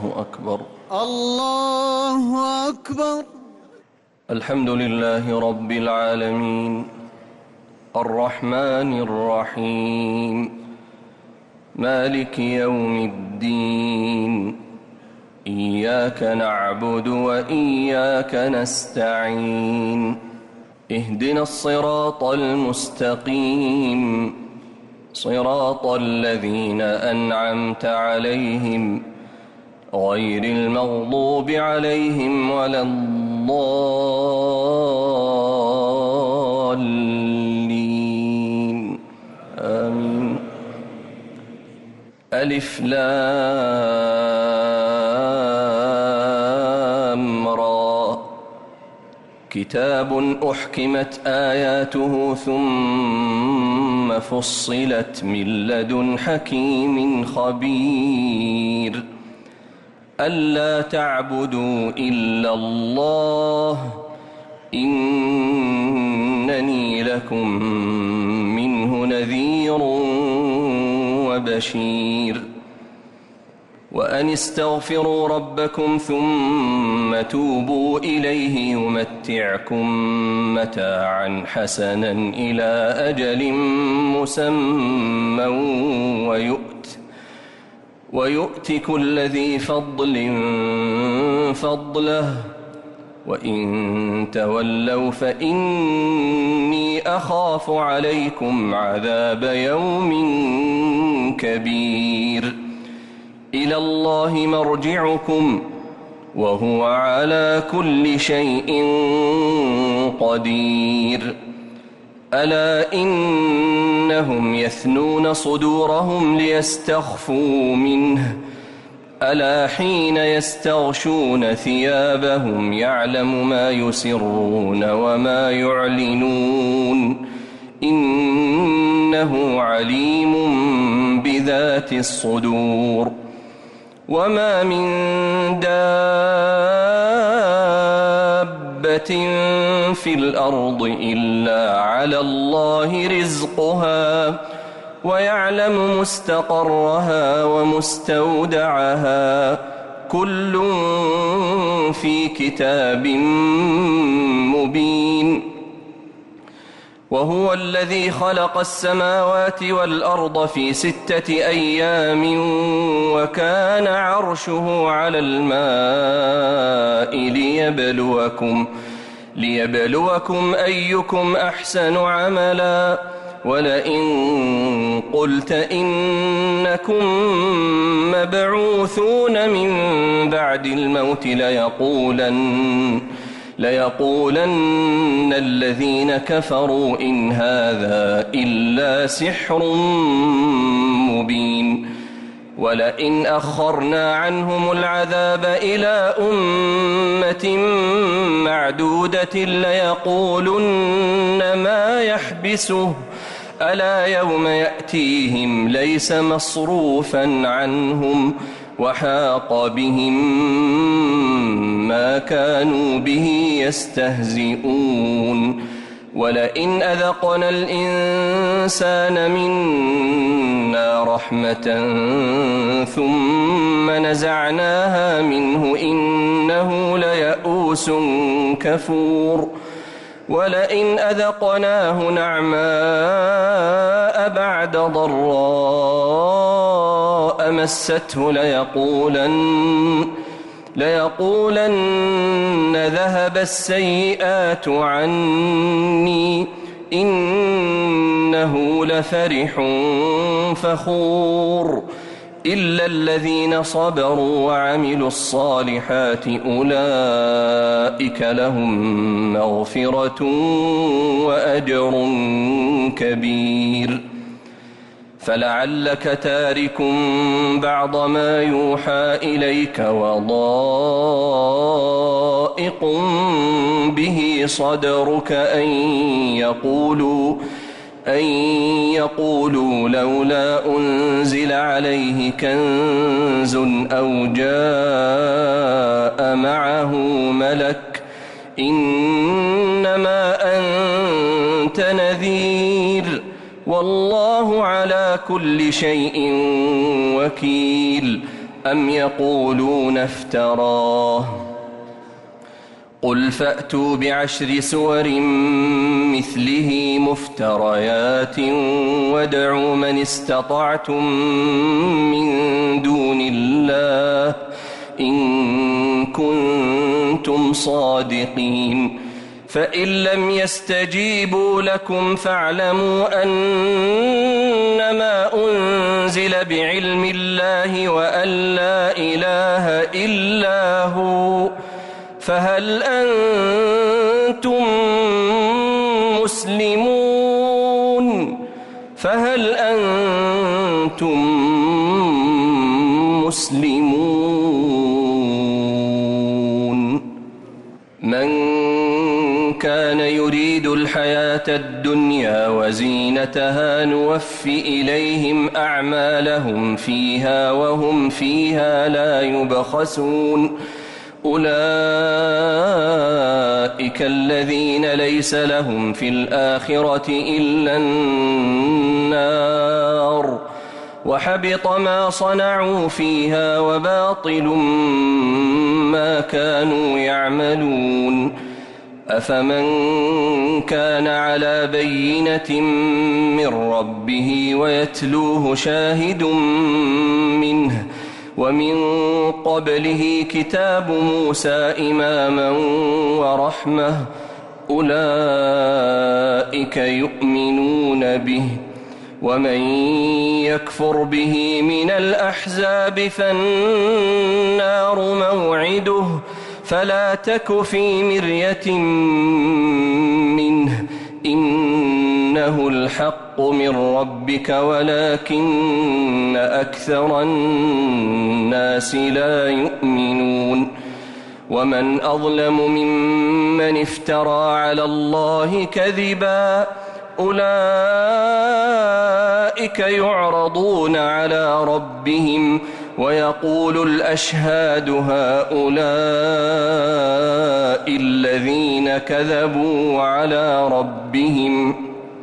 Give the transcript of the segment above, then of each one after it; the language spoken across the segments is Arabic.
الله أكبر. الله أكبر. الحمد لله رب العالمين الرحمن الرحيم مالك يوم الدين إياك نعبد وإياك نستعين اهدنا الصراط المستقيم صراط الذين أنعمت عليهم غير المغضوب عليهم ولا الضالين آمين. ألف لام را كتاب أحكمت آياته ثم فصلت من لدن حكيم خبير ألا تعبدوا إلا الله إنني لكم منه نذير وبشير وأن استغفروا ربكم ثم توبوا إليه يمتعكم متاعا حسنا إلى أجل مسمى ويؤت كل ذي فضل فضله وإن تولوا فإني أخاف عليكم عذاب يوم كبير إلى الله مرجعكم وهو على كل شيء قدير ألا إنهم يثنون صدورهم ليستخفوا منه ألا حين يستغشون ثيابهم يعلم ما يسرون وما يعلنون إنه عليم بذات الصدور وما من دابة في الأرض إلا على الله رزقها ويعلم مستقرها ومستودعها كل في كتاب مبين وهو الذي خلق السماوات والأرض في 6 أيام وكان عرشه على الماء ليبلوكم أيكم أحسن عملا ولئن قلت إنكم مبعوثون من بعد الموت ليقولن الذين كفروا إن هذا إلا سحر مبين ولئن أخرنا عنهم العذاب إلى أمة معدودة ليقولن ما يحبسه ألا يوم يأتيهم ليس مصروفا عنهم وحاق بهم ما كانوا به يستهزئون ولئن أذقنا الإنسان منا رحمة ثم نزعناها منه إنه ليئوس كفور ولئن أذقناه نعماء بعد ضراء مسته ليقولن ذهب السيئات عني إنه لفرح فخور إلا الذين صبروا وعملوا الصالحات أولئك لهم مغفرة وأجر كبير فلعلك تارك بعض ما يوحى إليك وضائق به صدرك أن يقولوا لولا أنزل عليه كنز أو جاء معه ملك إنما أنت نذير والله على كل شيء وكيل أم يقولون افتراه قل فأتوا ب10 سور مثله مفتريات وادعوا من استطعتم من دون الله إن كنتم صادقين فإن لم يستجيبوا لكم فاعلموا أنما أنزل بعلم الله وأن لا إله إلا هو فهل أنتم مسلمون من كان يريد الحياة الدنيا وزينتها نوفي إليهم أعمالهم فيها وهم فيها لا يبخسون أولئك الذين ليس لهم في الآخرة إلا النار وحبط ما صنعوا فيها وباطل ما كانوا يعملون أفمن كان على بينة من ربه ويتلوه شاهد منه ومن قبله كتاب موسى إماما ورحمة أولئك يؤمنون به ومن يكفر به من الأحزاب فالنار موعده فلا تك في مرية منه إنه الحق من ربك ولكن أكثر الناس لا يؤمنون ومن أظلم ممن افترى على الله كذبا أولئك يعرضون على ربهم ويقول الأشهاد هؤلاء الذين كذبوا على ربهم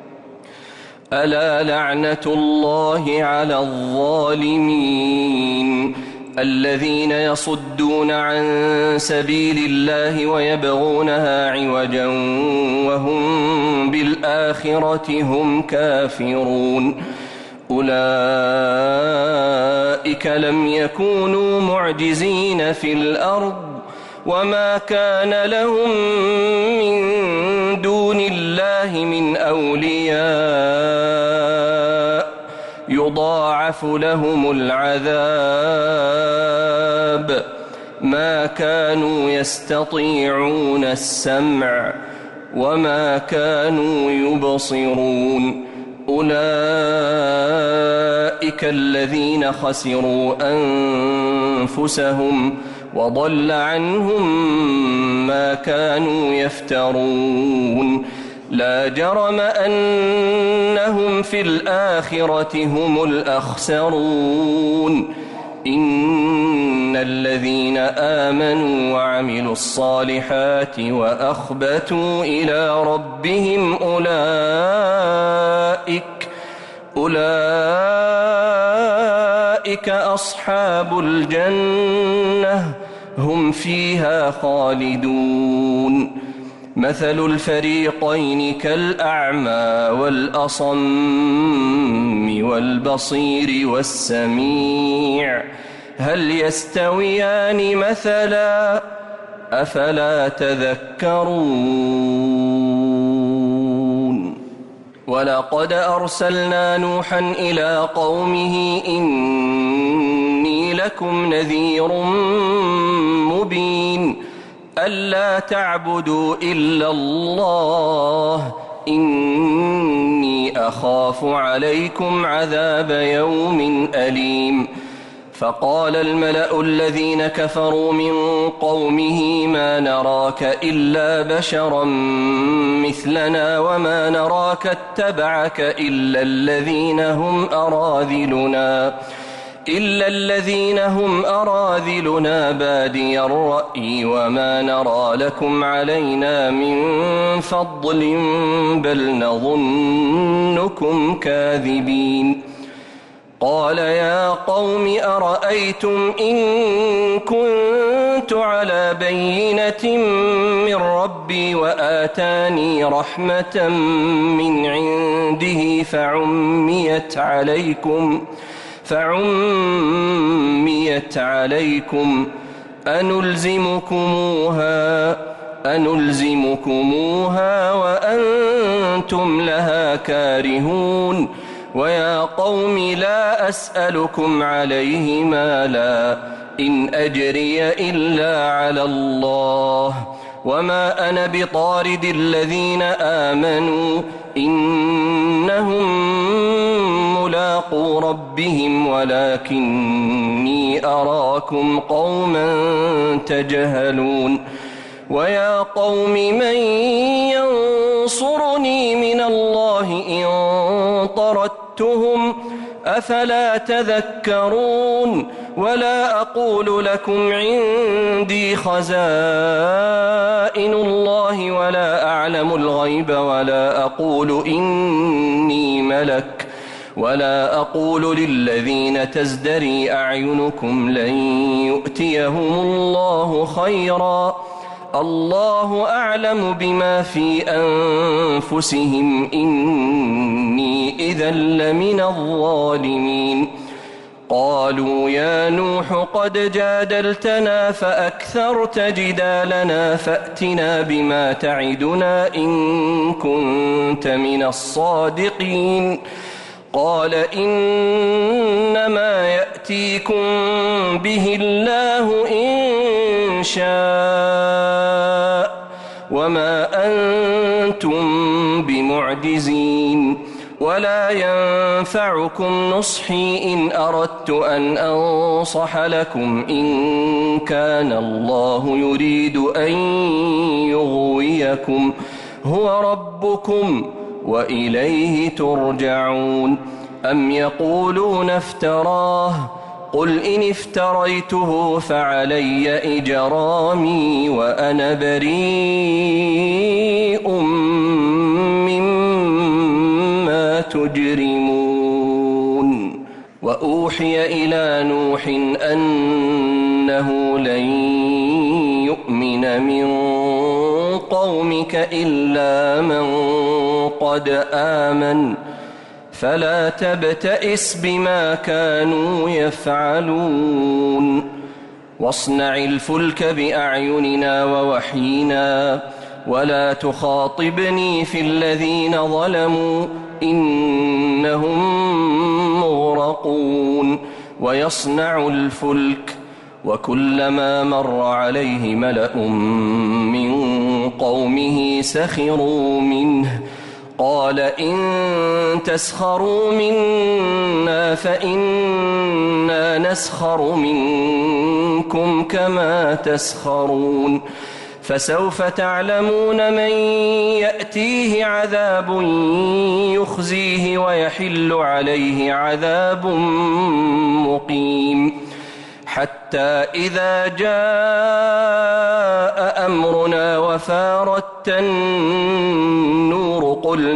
ألا لعنة الله على الظالمين الذين يصدون عن سبيل الله ويبغونها عوجا وهم بالآخرة هم كافرون أولئك لم يكونوا معجزين في الأرض وما كان لهم من دون الله من أولياء يضاعف لهم العذاب ما كانوا يستطيعون السمع وما كانوا يبصرون أولئك الذين خسروا أنفسهم وضل عنهم ما كانوا يفترون لا جرم أنهم في الآخرة هم الأخسرون إن الذين آمنوا وعملوا الصالحات وأخبتوا إلى ربهم أولئك أصحاب الجنة هم فيها خالدون مثل الفريقين كالأعمى والأصم والبصير والسميع هل يستويان مثلا أفلا تذكرون ولقد أرسلنا نوحا إلى قومه إني لكم نذير مبين ألا تعبدوا إلا الله إني أخاف عليكم عذاب يوم أليم فقال الملأ الذين كفروا من قومه ما نراك إلا بشرا مثلنا وما نراك اتبعك إلا الذين هم أراذلنا بادي الرأي وما نرى لكم علينا من فضل بل نظنكم كاذبين قال يا قوم أرأيتم إن كنت على بينة من ربي وآتاني رحمة من عنده فعميت عليكم أنلزمكموها وأنتم لها كارهون ويا قوم لا أسألكم عليه مالا إن أجري إلا على الله وما أنا بطارد الذين آمنوا إنهم ملاقو ربهم ولكني أراكم قوما تجهلون ويا قوم من ينصرني من الله إن طردتهم أفلا تذكرون ولا أقول لكم عندي خزائن الله ولا أعلم الغيب ولا أقول إني ملك ولا أقول للذين تزدري أعينكم لن يؤتيهم الله خيرا الله أعلم بما في أنفسهم إني إذا لمن الظالمين قالوا يا نوح قد جادلتنا فأكثرت جدالنا فأتنا بما تعدنا إن كنت من الصادقين قال إنما يأتيكم به الله إن شاء وما أنتم بمعجزين ولا ينفعكم نصحي إن أردت أن أنصح لكم إن كان الله يريد أن يغويكم هو ربكم وإليه ترجعون أم يقولون افتراه قل إن افتريته فعلي إجرامي وأنا بريء مما تجرمون وأوحي إلى نوح أنه لن يؤمن من قومك إلا من قد آمن فلا تبتئس بما كانوا يفعلون واصنع الفلك بأعيننا ووحينا ولا تخاطبني في الذين ظلموا إنهم مغرقون ويصنع الفلك وكلما مر عليه ملأ من قومه سخروا منه قال إن تسخروا منا فإنا نسخر منكم كما تسخرون فسوف تعلمون من يأتيه عذاب يخزيه ويحل عليه عذاب مقيم حتى إذا جاء أمرنا وفارت النور قل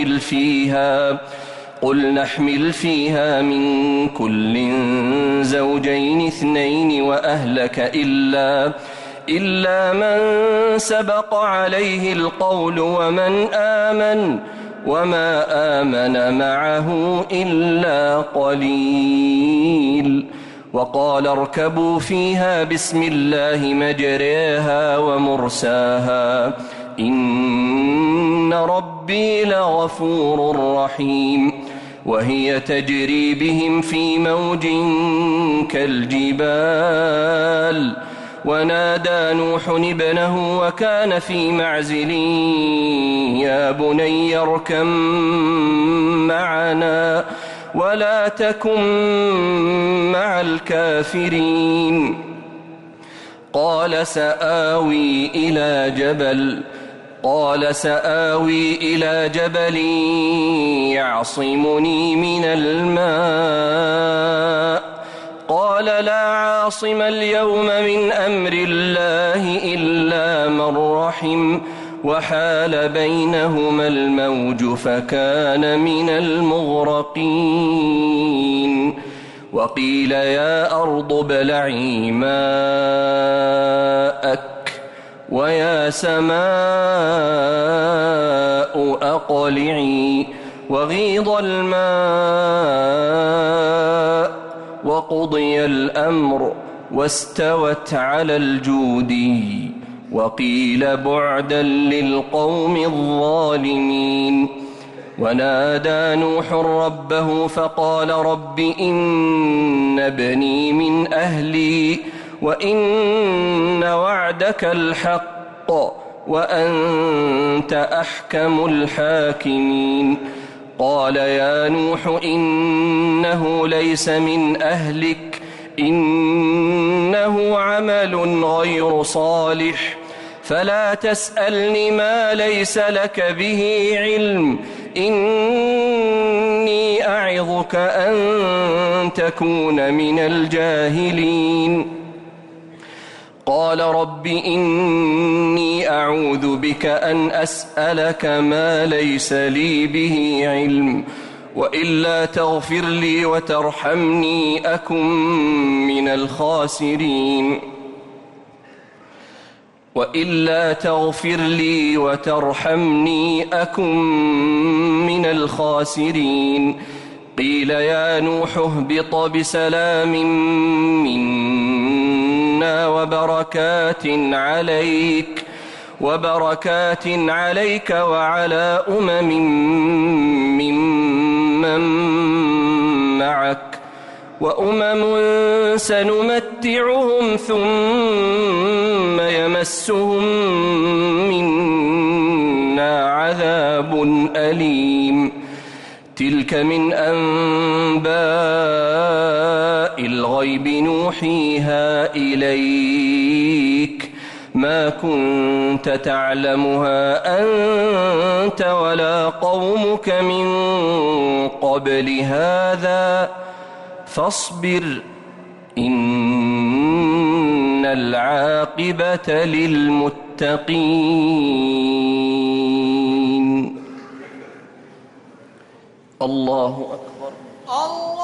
نحمل فيها من كل زوجين اثنين وأهلك إلا من سبق عليه القول ومن آمن وما آمن معه إلا قليل وقال اركبوا فيها بسم الله مجريها ومرساها إن ربي لغفور رحيم وهي تجري بهم في موج كالجبال ونادى نوح ابنه وكان في معزل يا بني اركب معنا ولا تكن مع الكافرين قال سآوي إلى جبل يعصمني من الماء قال لا عاصم اليوم من أمر الله إلا من رحم وحال بينهما الموج فكان من المغرقين وقيل يا أرض ابلعي ماءك ويا سماء أقلعي وغيض الماء وقضي الأمر واستوت على الجودي وقيل بعدا للقوم الظالمين ونادى نوح ربه فقال رب إن ابني من أهلي وإن وعدك الحق وأنت أحكم الحاكمين قال يا نوح إنه ليس من أهلك إنه عمل غير صالح فلا تسألني ما ليس لك به علم إني أعظك أن تكون من الجاهلين قال رب إني أعوذ بك أن أسألك ما ليس لي به علم وإلا تغفر لي وترحمني أكن من الخاسرين وإلا تغفر لي وترحمني أكن من الخاسرين قيل يا نوح اهبط بسلام منا وبركات عليك وعلى ممن معك سنمتعهم ثم يمسهم منا عذاب أليم تلك من أنباء الغيب نوحيها إليك ما كنت تعلمها أنت ولا قومك من قبل هذا فاصبر إن العاقبة للمتقين الله أكبر.